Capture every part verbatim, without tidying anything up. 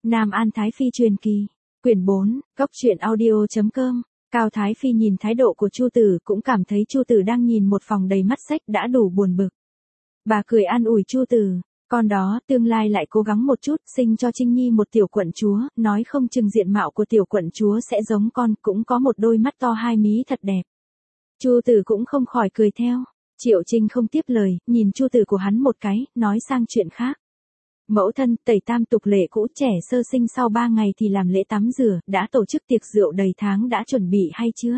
Nam An Thái Phi truyền kỳ, quyển bốn, cốc truyện audio chấm com. Cao Thái Phi nhìn thái độ của Chu Tử cũng cảm thấy Chu Tử đang nhìn một phòng đầy mắt xách đã đủ buồn bực. Bà cười an ủi Chu Tử, con đó tương lai lại cố gắng một chút, sinh cho Trinh Nhi một tiểu quận chúa, nói không chừng diện mạo của tiểu quận chúa sẽ giống con, cũng có một đôi mắt to hai mí thật đẹp. Chu Tử cũng không khỏi cười theo. Triệu Trinh không tiếp lời, nhìn Chu Tử của hắn một cái, nói sang chuyện khác. Mẫu thân, tẩy tam tục lệ cũ, trẻ sơ sinh sau ba ngày thì làm lễ tắm rửa, đã tổ chức tiệc rượu đầy tháng đã chuẩn bị hay chưa?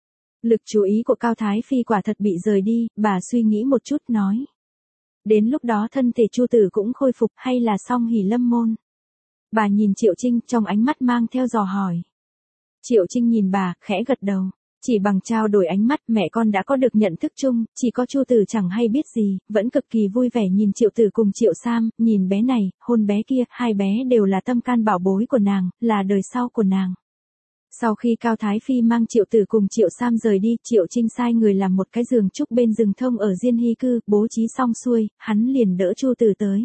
Lực chú ý của Cao Thái Phi quả thật bị rời đi, bà suy nghĩ một chút nói. Đến lúc đó thân thể Chu Tử cũng khôi phục hay là xong hỉ lâm môn? Bà nhìn Triệu Trinh trong ánh mắt mang theo dò hỏi. Triệu Trinh nhìn bà, khẽ gật đầu. Chỉ bằng trao đổi ánh mắt mẹ con đã có được nhận thức chung, chỉ có Chu Tử chẳng hay biết gì, vẫn cực kỳ vui vẻ nhìn Triệu Tử cùng Triệu Sam, nhìn bé này, hôn bé kia, hai bé đều là tâm can bảo bối của nàng, là đời sau của nàng. Sau khi Cao Thái Phi mang Triệu Tử cùng Triệu Sam rời đi, Triệu Trinh sai người làm một cái giường trúc bên rừng thông ở Diên Hy Cư, bố trí xong xuôi, hắn liền đỡ Chu Tử tới.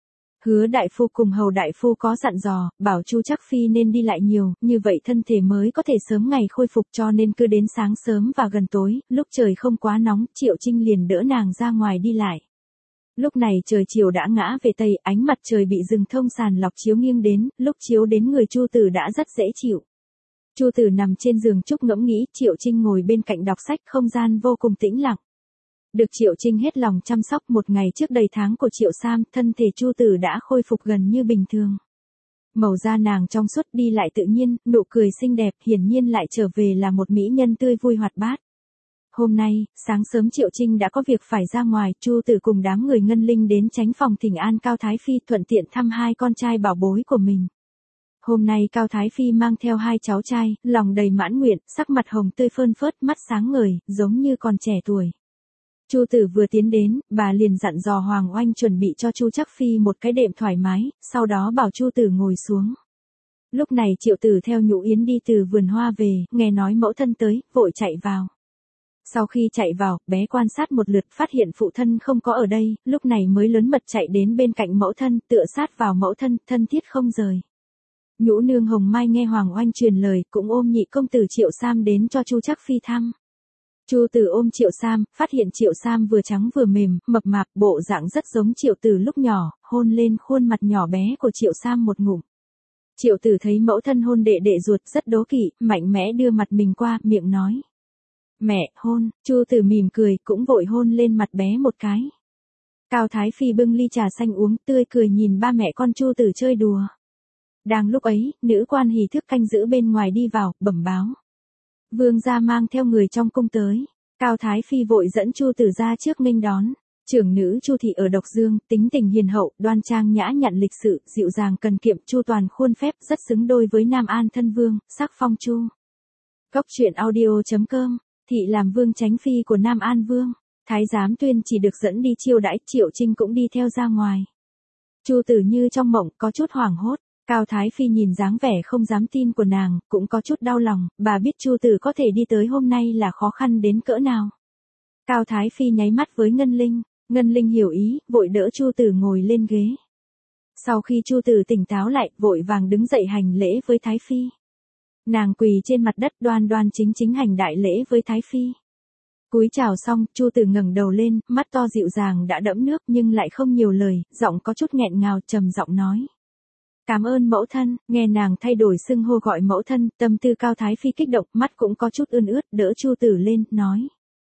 Hứa đại phu cùng Hầu đại phu có dặn dò, bảo Chu Trắc Phi nên đi lại nhiều, như vậy thân thể mới có thể sớm ngày khôi phục, cho nên cứ đến sáng sớm và gần tối, lúc trời không quá nóng, Triệu Trinh liền đỡ nàng ra ngoài đi lại. Lúc này trời chiều đã ngã về tây, ánh mặt trời bị rừng thông sàn lọc chiếu nghiêng đến, lúc chiếu đến người Chu Tử đã rất dễ chịu. Chu Tử nằm trên giường trúc ngẫm nghĩ, Triệu Trinh ngồi bên cạnh đọc sách, không gian vô cùng tĩnh lặng. Được Triệu Trinh hết lòng chăm sóc, một ngày trước đầy tháng của Triệu Sam, thân thể Chu Tử đã khôi phục gần như bình thường. Màu da nàng trong suốt, đi lại tự nhiên, nụ cười xinh đẹp, hiển nhiên lại trở về là một mỹ nhân tươi vui hoạt bát. Hôm nay, sáng sớm Triệu Trinh đã có việc phải ra ngoài, Chu Tử cùng đám người Ngân Linh đến chánh phòng thỉnh an Cao Thái Phi, thuận tiện thăm hai con trai bảo bối của mình. Hôm nay Cao Thái Phi mang theo hai cháu trai, lòng đầy mãn nguyện, sắc mặt hồng tươi phơn phớt, mắt sáng ngời, giống như còn trẻ tuổi. Chu Tử vừa tiến đến, bà liền dặn dò Hoàng Oanh chuẩn bị cho Chu Trắc Phi một cái đệm thoải mái, sau đó bảo Chu Tử ngồi xuống. Lúc này Triệu Tử theo Nhũ Yến đi từ vườn hoa về, nghe nói mẫu thân tới, vội chạy vào. Sau khi chạy vào, bé quan sát một lượt, phát hiện phụ thân không có ở đây, lúc này mới lớn mật chạy đến bên cạnh mẫu thân, tựa sát vào mẫu thân, thân thiết không rời. Nhũ nương Hồng Mai nghe Hoàng Oanh truyền lời, cũng ôm nhị công tử Triệu Sam đến cho Chu Trắc Phi thăm. Chu Tử ôm Triệu Sam, phát hiện Triệu Sam vừa trắng vừa mềm, mập mạp, bộ dạng rất giống Triệu Tử lúc nhỏ, hôn lên khuôn mặt nhỏ bé của Triệu Sam một ngụm. Triệu Tử thấy mẫu thân hôn đệ đệ ruột rất đố kỵ, mạnh mẽ đưa mặt mình qua, miệng nói. Mẹ, hôn, Chu Tử mỉm cười, cũng vội hôn lên mặt bé một cái. Cao Thái Phi bưng ly trà xanh uống, tươi cười nhìn ba mẹ con Chu Tử chơi đùa. Đang lúc ấy, nữ quan hỷ thức canh giữ bên ngoài đi vào, bẩm báo. Vương gia mang theo người trong cung tới. Cao Thái Phi vội dẫn Chu Tử ra trước nghênh đón. Trưởng nữ Chu thị ở Độc Dương, tính tình hiền hậu, đoan trang nhã nhặn lịch sự, dịu dàng cần kiệm, chu toàn khuôn phép, rất xứng đôi với Nam An thân vương, sắc phong Chu. Cốc truyện audio chấm com. Thị làm vương chánh phi của Nam An vương. Thái giám Tuyên chỉ được dẫn đi chiêu đãi, Triệu Trinh cũng đi theo ra ngoài. Chu Tử như trong mộng, có chút hoảng hốt. Cao Thái Phi nhìn dáng vẻ không dám tin của nàng, cũng có chút đau lòng, bà biết Chu Tử có thể đi tới hôm nay là khó khăn đến cỡ nào. Cao Thái Phi nháy mắt với Ngân Linh, Ngân Linh hiểu ý, vội đỡ Chu Tử ngồi lên ghế. Sau khi Chu Tử tỉnh táo lại, vội vàng đứng dậy hành lễ với Thái Phi. Nàng quỳ trên mặt đất đoan đoan chính chính hành đại lễ với Thái Phi. Cúi chào xong, Chu Tử ngẩng đầu lên, mắt to dịu dàng đã đẫm nước nhưng lại không nhiều lời, giọng có chút nghẹn ngào, trầm giọng nói. Cảm ơn mẫu thân, nghe nàng thay đổi xưng hô gọi mẫu thân, tâm tư Cao Thái Phi kích động, mắt cũng có chút ươn ướt, đỡ Chu Tử lên, nói.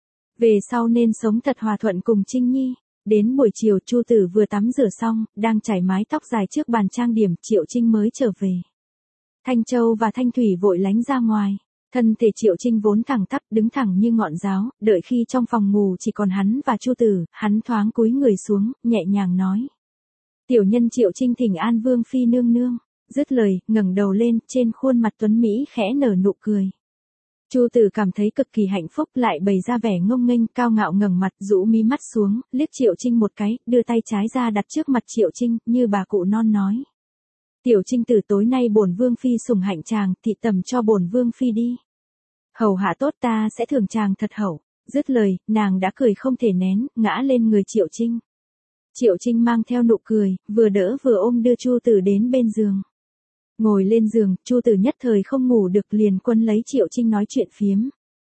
Về sau nên sống thật hòa thuận cùng Trinh Nhi. Đến buổi chiều Chu Tử vừa tắm rửa xong, đang chải mái tóc dài trước bàn trang điểm, Triệu Trinh mới trở về. Thanh Châu và Thanh Thủy vội lánh ra ngoài. Thân thể Triệu Trinh vốn thẳng tắp, đứng thẳng như ngọn giáo, đợi khi trong phòng ngủ chỉ còn hắn và Chu Tử, hắn thoáng cúi người xuống, nhẹ nhàng nói. Tiểu nhân Triệu Trinh thỉnh an vương phi nương nương. Dứt lời, ngẩng đầu lên, trên khuôn mặt tuấn mỹ khẽ nở nụ cười. Chu Tử cảm thấy cực kỳ hạnh phúc, lại bày ra vẻ ngông nghênh, cao ngạo ngẩng mặt, rũ mí mắt xuống, liếc Triệu Trinh một cái, đưa tay trái ra đặt trước mặt Triệu Trinh, như bà cụ non nói. Tiểu Trinh từ tối nay bổn vương phi sủng hạnh chàng, thị tầm cho bổn vương phi đi. Hầu hạ tốt ta sẽ thưởng chàng thật hậu. Dứt lời, nàng đã cười không thể nén, ngã lên người Triệu Trinh. Triệu Trinh mang theo nụ cười, vừa đỡ vừa ôm đưa Chu Tử đến bên giường. Ngồi lên giường, Chu Tử nhất thời không ngủ được liền quân lấy Triệu Trinh nói chuyện phiếm.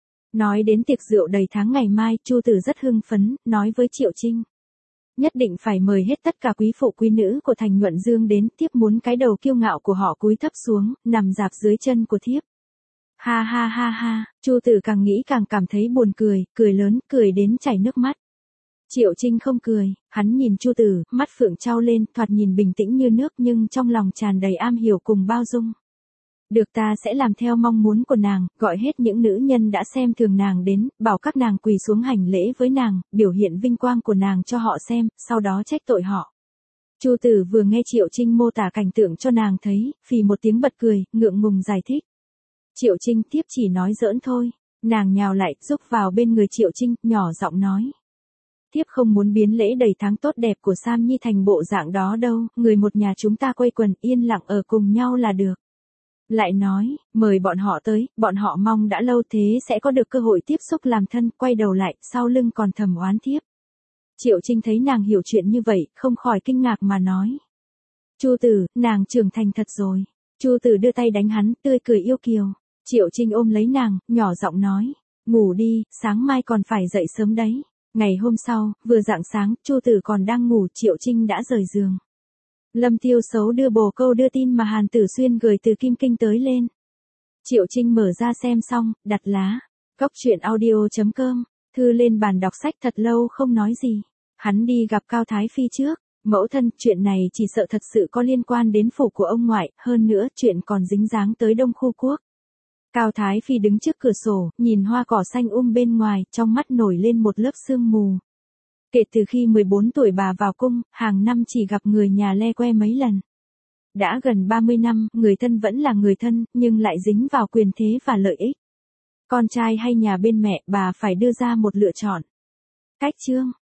Nói đến tiệc rượu đầy tháng ngày mai, Chu Tử rất hưng phấn, nói với Triệu Trinh. Nhất định phải mời hết tất cả quý phụ quý nữ của thành Nhuận Dương đến, tiếp muốn cái đầu kiêu ngạo của họ cúi thấp xuống, nằm dạp dưới chân của thiếp. Ha ha ha ha, Chu Tử càng nghĩ càng cảm thấy buồn cười, cười lớn, cười đến chảy nước mắt. Triệu Trinh không cười, hắn nhìn Chu Tử, mắt phượng trao lên, thoạt nhìn bình tĩnh như nước nhưng trong lòng tràn đầy am hiểu cùng bao dung. Được, ta sẽ làm theo mong muốn của nàng, gọi hết những nữ nhân đã xem thường nàng đến, bảo các nàng quỳ xuống hành lễ với nàng, biểu hiện vinh quang của nàng cho họ xem, sau đó trách tội họ. Chu Tử vừa nghe Triệu Trinh mô tả cảnh tượng cho nàng thấy, phì một tiếng bật cười, ngượng ngùng giải thích. Triệu Trinh tiếp chỉ nói giỡn thôi, nàng nhào lại, rúc vào bên người Triệu Trinh, nhỏ giọng nói. Thiếp không muốn biến lễ đầy tháng tốt đẹp của Sam Nhi thành bộ dạng đó đâu, người một nhà chúng ta quây quần yên lặng ở cùng nhau là được. Lại nói, mời bọn họ tới, bọn họ mong đã lâu thế sẽ có được cơ hội tiếp xúc làm thân, quay đầu lại, sau lưng còn thầm oán thiếp. Triệu Trinh thấy nàng hiểu chuyện như vậy, không khỏi kinh ngạc mà nói. Chu Tử, nàng trưởng thành thật rồi. Chu Tử đưa tay đánh hắn, tươi cười yêu kiều. Triệu Trinh ôm lấy nàng, nhỏ giọng nói. Ngủ đi, sáng mai còn phải dậy sớm đấy. Ngày hôm sau, vừa rạng sáng, Chu Tử còn đang ngủ, Triệu Trinh đã rời giường. Lâm Tiêu Sấu đưa bồ câu đưa tin mà Hàn Tử Xuyên gửi từ Kim Kinh tới lên. Triệu Trinh mở ra xem xong, đặt lá. Cóc truyện audio chấm com, thư lên bàn đọc sách thật lâu không nói gì. Hắn đi gặp Cao Thái Phi trước. Mẫu thân, chuyện này chỉ sợ thật sự có liên quan đến phủ của ông ngoại, hơn nữa chuyện còn dính dáng tới Đông Khu Quốc. Cao Thái Phi đứng trước cửa sổ, nhìn hoa cỏ xanh um bên ngoài, trong mắt nổi lên một lớp sương mù. Kể từ khi mười bốn tuổi bà vào cung, hàng năm chỉ gặp người nhà le que mấy lần. Đã gần ba mươi năm, người thân vẫn là người thân, nhưng lại dính vào quyền thế và lợi ích. Con trai hay nhà bên mẹ, bà phải đưa ra một lựa chọn. Cách chương